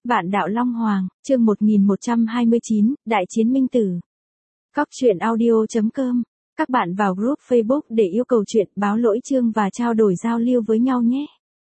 Vạn đạo Long Hoàng, chương 1129, Đại chiến Minh Tử. Cóc truyện audio.com. Các bạn vào group Facebook để yêu cầu chuyện, báo lỗi chương và trao đổi giao lưu với nhau nhé.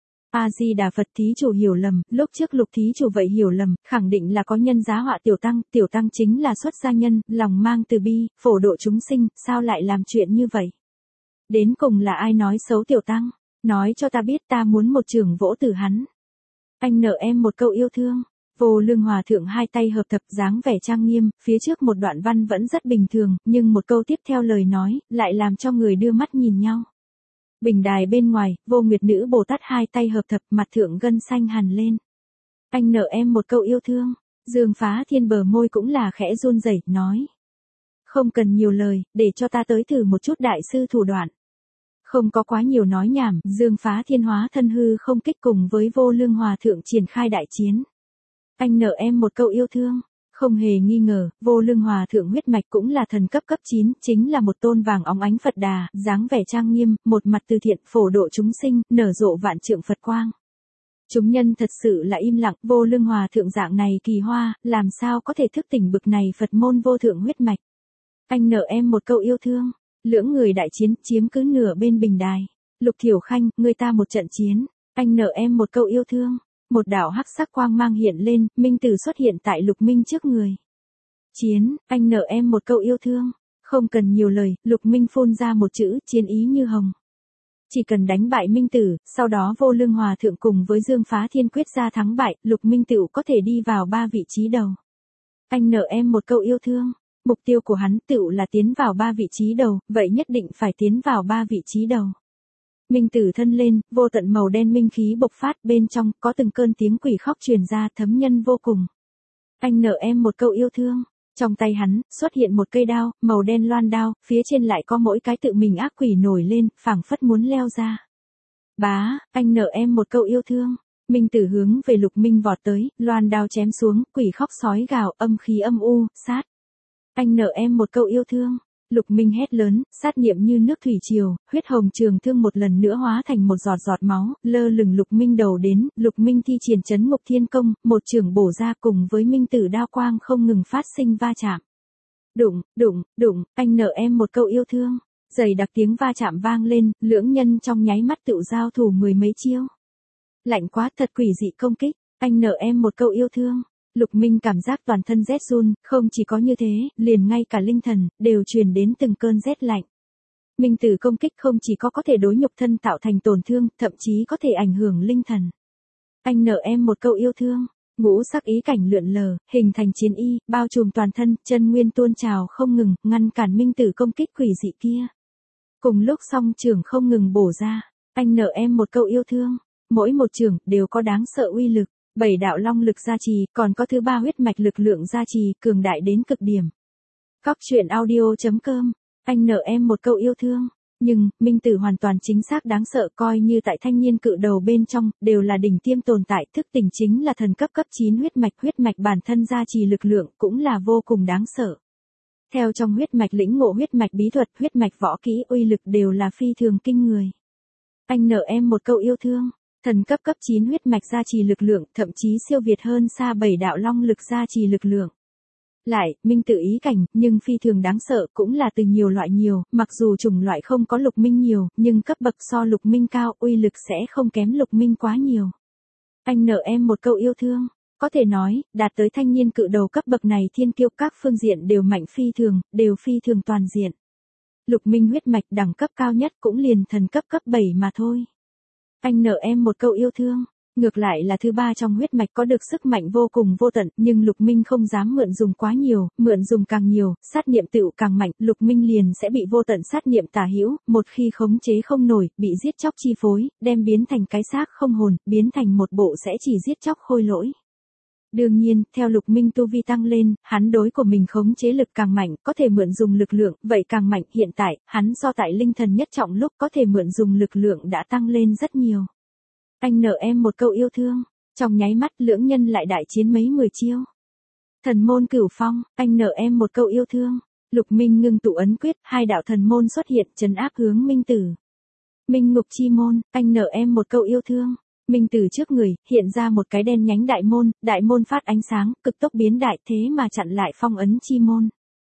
A Di Đà Phật. Thí chủ hiểu lầm, lúc trước Lục thí chủ vậy hiểu lầm, khẳng định là có nhân giá họa tiểu tăng chính là xuất gia nhân, lòng mang từ bi, phổ độ chúng sinh, sao lại làm chuyện như vậy? Đến cùng là ai nói xấu tiểu tăng? Nói cho ta biết, ta muốn một chưởng vỗ tử hắn. Anh nợ em một câu yêu thương. Vô Lương Hòa thượng hai tay hợp thập, dáng vẻ trang nghiêm, phía trước một đoạn văn vẫn rất bình thường, nhưng một câu tiếp theo lời nói, lại làm cho người đưa mắt nhìn nhau. Bình đài bên ngoài, Vô Nguyệt Nữ Bồ Tát hai tay hợp thập, mặt thượng gân xanh hằn lên. Anh nợ em một câu yêu thương. Dương Phá Thiên bờ môi cũng là khẽ run rẩy, nói. Không cần nhiều lời, để cho ta tới thử một chút đại sư thủ đoạn. Không có quá nhiều nói nhảm, Dương Phá Thiên hóa thân hư không kích cùng với Vô Lương Hòa thượng triển khai đại chiến. Anh nợ em một câu yêu thương. Không hề nghi ngờ, Vô Lương Hòa thượng huyết mạch cũng là thần cấp 9, chính là một tôn vàng óng ánh Phật Đà, dáng vẻ trang nghiêm, một mặt từ thiện, phổ độ chúng sinh, nở rộ vạn trượng Phật quang. Chúng nhân thật sự là im lặng, Vô Lương Hòa thượng dạng này kỳ hoa, làm sao có thể thức tỉnh bực này Phật môn vô thượng huyết mạch. Anh nợ em một câu yêu thương. Lưỡng người đại chiến, chiếm cứ nửa bên bình đài. Lục Thiểu Khanh, người ta một trận chiến. Anh nợ em một câu yêu thương. Một đạo hắc sắc quang mang hiện lên, Minh Tử xuất hiện tại Lục Minh trước người. Chiến, anh nợ em một câu yêu thương. Không cần nhiều lời, Lục Minh phun ra một chữ, chiến ý như hồng. Chỉ cần đánh bại Minh Tử, sau đó Vô Lương Hòa thượng cùng với Dương Phá Thiên quyết ra thắng bại, Lục Minh Tựu có thể đi vào 3 vị trí đầu. Anh nợ em một câu yêu thương. Mục tiêu của hắn tựu là tiến vào 3 vị trí đầu, vậy nhất định phải tiến vào 3 vị trí đầu. Minh Tử thân lên, vô tận màu đen minh khí bộc phát, bên trong có từng cơn tiếng quỷ khóc truyền ra, thấm nhân vô cùng. Anh nợ em một câu yêu thương. Trong tay hắn xuất hiện một cây đao, màu đen loan đao, phía trên lại có mỗi cái tự mình ác quỷ nổi lên, phảng phất muốn leo ra. Bá, anh nợ em một câu yêu thương. Minh Tử hướng về Lục Minh vọt tới, loan đao chém xuống, quỷ khóc sói gào, âm khí âm u, sát. Anh nợ em một câu yêu thương. Lục Minh hét lớn, sát niệm như nước thủy triều, huyết hồng trường thương một lần nữa hóa thành một giọt giọt máu, lơ lửng Lục Minh đầu đến, Lục Minh thi triển chấn ngục thiên công, một chưởng bổ ra cùng với Minh Tử đao quang không ngừng phát sinh va chạm. Đụng, anh nợ em một câu yêu thương. Dày đặc tiếng va chạm vang lên, lưỡng nhân trong nháy mắt tựu giao thủ mười mấy chiêu. Lạnh quá, thật quỷ dị công kích, anh nợ em một câu yêu thương. Lục Minh cảm giác toàn thân rét run, không chỉ có như thế, liền ngay cả linh thần, đều truyền đến từng cơn rét lạnh. Minh Tử công kích không chỉ có thể đối nhục thân tạo thành tổn thương, thậm chí có thể ảnh hưởng linh thần. Anh nợ em một câu yêu thương. Ngũ sắc ý cảnh lượn lờ, hình thành chiến y, bao trùm toàn thân, chân nguyên tuôn trào không ngừng, ngăn cản Minh Tử công kích quỷ dị kia. Cùng lúc song chưởng không ngừng bổ ra. Anh nợ em một câu yêu thương. Mỗi một chưởng đều có đáng sợ uy lực. 7 đạo long lực gia trì, còn có thứ 3 huyết mạch lực lượng gia trì, cường đại đến cực điểm. Cóc truyện audio.com. Anh nợ em một câu yêu thương. Nhưng, Minh Tử hoàn toàn chính xác đáng sợ, coi như tại thanh niên cự đầu bên trong, đều là đỉnh tiêm tồn tại, thức tỉnh chính là thần cấp 9 huyết mạch bản thân gia trì lực lượng, cũng là vô cùng đáng sợ. Theo trong huyết mạch lĩnh ngộ huyết mạch bí thuật, huyết mạch võ kỹ uy lực đều là phi thường kinh người. Anh nợ em một câu yêu thương. Thần cấp 9 huyết mạch gia trì lực lượng, thậm chí siêu việt hơn xa 7 đạo long lực gia trì lực lượng. Lại, Minh Tử ý cảnh, nhưng phi thường đáng sợ, cũng là từ nhiều loại nhiều, mặc dù chủng loại không có Lục Minh nhiều, nhưng cấp bậc so Lục Minh cao, uy lực sẽ không kém Lục Minh quá nhiều. Anh nợ em một câu yêu thương. Có thể nói, đạt tới thanh niên cự đầu cấp bậc này thiên kiêu các phương diện đều mạnh phi thường, đều phi thường toàn diện. Lục Minh huyết mạch đẳng cấp cao nhất cũng liền thần cấp 7 mà thôi. Anh nợ em một câu yêu thương. Ngược lại là thứ 3 trong huyết mạch có được sức mạnh vô cùng vô tận, nhưng Lục Minh không dám mượn dùng quá nhiều, mượn dùng càng nhiều, sát niệm tựu càng mạnh, Lục Minh liền sẽ bị vô tận sát niệm tả hữu, một khi khống chế không nổi, bị giết chóc chi phối, đem biến thành cái xác không hồn, biến thành một bộ sẽ chỉ giết chóc khôi lỗi. Đương nhiên, theo Lục Minh tu vi tăng lên, hắn đối của mình khống chế lực càng mạnh, có thể mượn dùng lực lượng, vậy càng mạnh, hiện tại, hắn do tại linh thần nhất trọng lúc có thể mượn dùng lực lượng đã tăng lên rất nhiều. Anh nợ em một câu yêu thương. Trong nháy mắt lưỡng nhân lại đại chiến mấy 10 chiêu. Thần môn Cửu Phong, anh nợ em một câu yêu thương. Lục Minh ngưng tụ ấn quyết, 2 đạo thần môn xuất hiện, trấn áp hướng Minh Tử. Minh Ngục Chi Môn, anh nợ em một câu yêu thương. Minh Tử trước người, hiện ra một cái đen nhánh đại môn phát ánh sáng, cực tốc biến đại thế mà chặn lại phong ấn chi môn.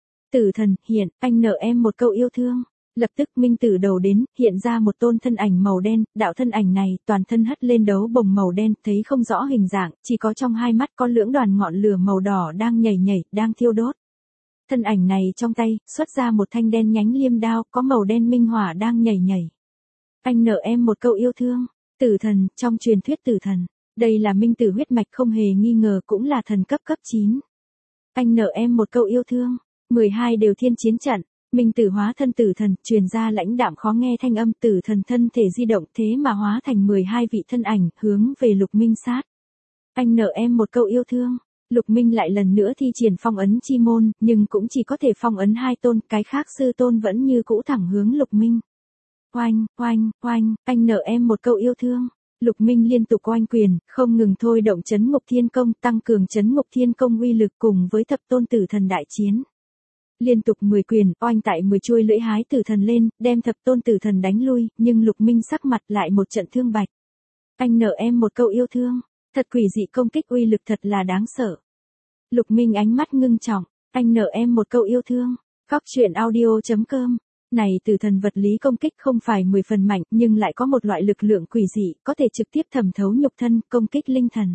Tử thần, hiện, anh nợ em một câu yêu thương. Lập tức Minh Tử đầu đến, hiện ra một tôn thân ảnh màu đen, đạo thân ảnh này toàn thân hất lên đấu bồng màu đen, thấy không rõ hình dạng, chỉ có trong hai mắt có lưỡng đoàn ngọn lửa màu đỏ đang nhảy nhảy, đang thiêu đốt. Thân ảnh này trong tay, xuất ra một thanh đen nhánh liêm đao, có màu đen minh hỏa đang nhảy nhảy. Anh nợ em một câu yêu thương. Tử thần, trong truyền thuyết tử thần. Đây là Minh Tử huyết mạch không hề nghi ngờ cũng là thần cấp 9. Anh nợ em một câu yêu thương. 12 đều thiên chiến trận. Minh Tử hóa thân tử thần, truyền ra lãnh đạm khó nghe thanh âm, tử thần thân thể di động thế mà hóa thành 12 vị thân ảnh, hướng về Lục Minh sát. Anh nợ em một câu yêu thương. Lục Minh lại lần nữa thi triển phong ấn chi môn, nhưng cũng chỉ có thể phong ấn 2 tôn, cái khác sư tôn vẫn như cũ thẳng hướng Lục Minh. Oanh, oanh, oanh, anh nợ em một câu yêu thương. Lục Minh liên tục oanh quyền, không ngừng thôi động Chấn Ngục Thiên Công, tăng cường Chấn Ngục Thiên Công uy lực cùng với thập tôn tử thần đại chiến. Liên tục 10 quyền, oanh tại 10 chuôi lưỡi hái tử thần lên, đem thập tôn tử thần đánh lui, nhưng Lục Minh sắc mặt lại một trận thương bạch. Anh nợ em một câu yêu thương. Thật quỷ dị công kích uy lực thật là đáng sợ. Lục Minh ánh mắt ngưng trọng, anh nợ em một câu yêu thương. Góc truyện audio.com. Này tử thần vật lý công kích không phải 10 phần mạnh nhưng lại có một loại lực lượng quỷ dị có thể trực tiếp thẩm thấu nhục thân, công kích linh thần.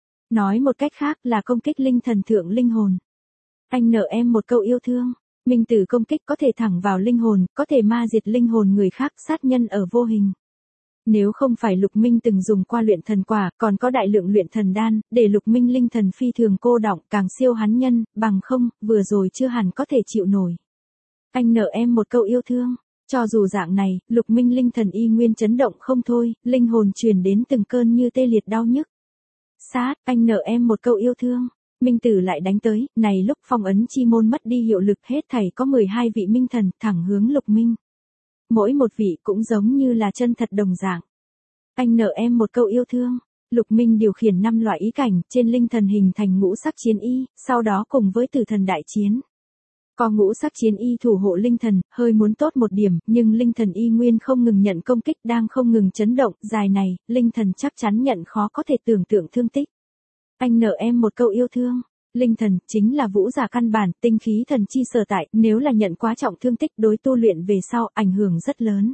Nói một cách khác là công kích linh thần thượng linh hồn. Anh nợ em một câu yêu thương. Minh Tử công kích có thể thẳng vào linh hồn, có thể ma diệt linh hồn người khác, sát nhân ở vô hình. Nếu không phải Lục Minh từng dùng qua luyện thần quả, còn có đại lượng luyện thần đan, để Lục Minh linh thần phi thường cô đọng, càng siêu hắn nhân, bằng không, vừa rồi chưa hẳn có thể chịu nổi. Anh nợ em một câu yêu thương. Cho dù dạng này, Lục Minh linh thần y nguyên chấn động không thôi, linh hồn truyền đến từng cơn như tê liệt đau nhức. Sát, anh nợ em một câu yêu thương. Minh Tử lại đánh tới, này lúc phong ấn chi môn mất đi hiệu lực hết thảy có 12 vị minh thần thẳng hướng Lục Minh. Mỗi một vị cũng giống như là chân thật đồng dạng. Anh nợ em một câu yêu thương. Lục Minh điều khiển 5 loại ý cảnh, trên linh thần hình thành ngũ sắc chiến y, sau đó cùng với tử thần đại chiến. Có ngũ sắc chiến y thủ hộ linh thần, hơi muốn tốt một điểm, nhưng linh thần y nguyên không ngừng nhận công kích đang không ngừng chấn động, dài này, linh thần chắc chắn nhận khó có thể tưởng tượng thương tích. Anh nợ em một câu yêu thương. Linh thần chính là vũ giả căn bản, tinh khí thần chi sở tại, nếu là nhận quá trọng thương tích đối tu luyện về sau, ảnh hưởng rất lớn.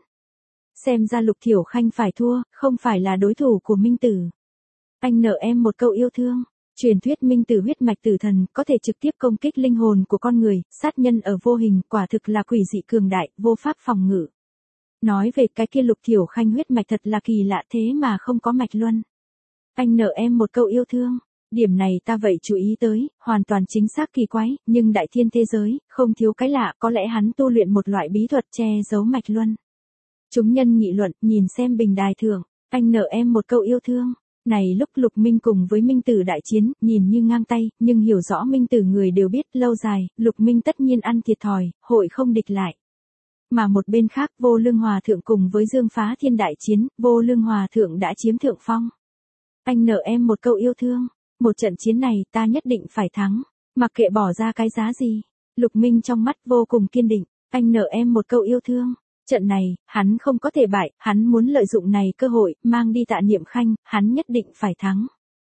Xem ra Lục Thiểu Khanh phải thua, không phải là đối thủ của Minh Tử. Anh nợ em một câu yêu thương. Truyền thuyết Minh Tử huyết mạch tử thần có thể trực tiếp công kích linh hồn của con người, sát nhân ở vô hình, quả thực là quỷ dị cường đại, vô pháp phòng ngự. Nói về cái kia Lục Thiểu Khanh huyết mạch thật là kỳ lạ thế mà không có mạch luân. Anh nợ em một câu yêu thương. Điểm này ta vậy chú ý tới, hoàn toàn chính xác kỳ quái, nhưng đại thiên thế giới, không thiếu cái lạ, có lẽ hắn tu luyện một loại bí thuật che giấu mạch luân. Chúng nhân nghị luận, nhìn xem bình đài thượng, anh nợ em một câu yêu thương. Này lúc Lục Minh cùng với Minh Tử đại chiến, nhìn như ngang tay, nhưng hiểu rõ Minh Tử người đều biết, lâu dài, Lục Minh tất nhiên ăn thiệt thòi, hội không địch lại. Mà một bên khác Vô Lương Hòa Thượng cùng với Dương Phá Thiên đại chiến, Vô Lương Hòa Thượng đã chiếm thượng phong. Anh nợ em một câu yêu thương. Một trận chiến này ta nhất định phải thắng, mặc kệ bỏ ra cái giá gì. Lục Minh trong mắt vô cùng kiên định, anh nợ em một câu yêu thương. Trận này, hắn không có thể bại, hắn muốn lợi dụng này cơ hội, mang đi Tạ Niệm Khanh, hắn nhất định phải thắng.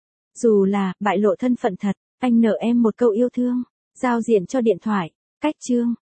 Dù là, bại lộ thân phận thật, anh nợ em một câu yêu thương. Giao diện cho điện thoại, cách chương.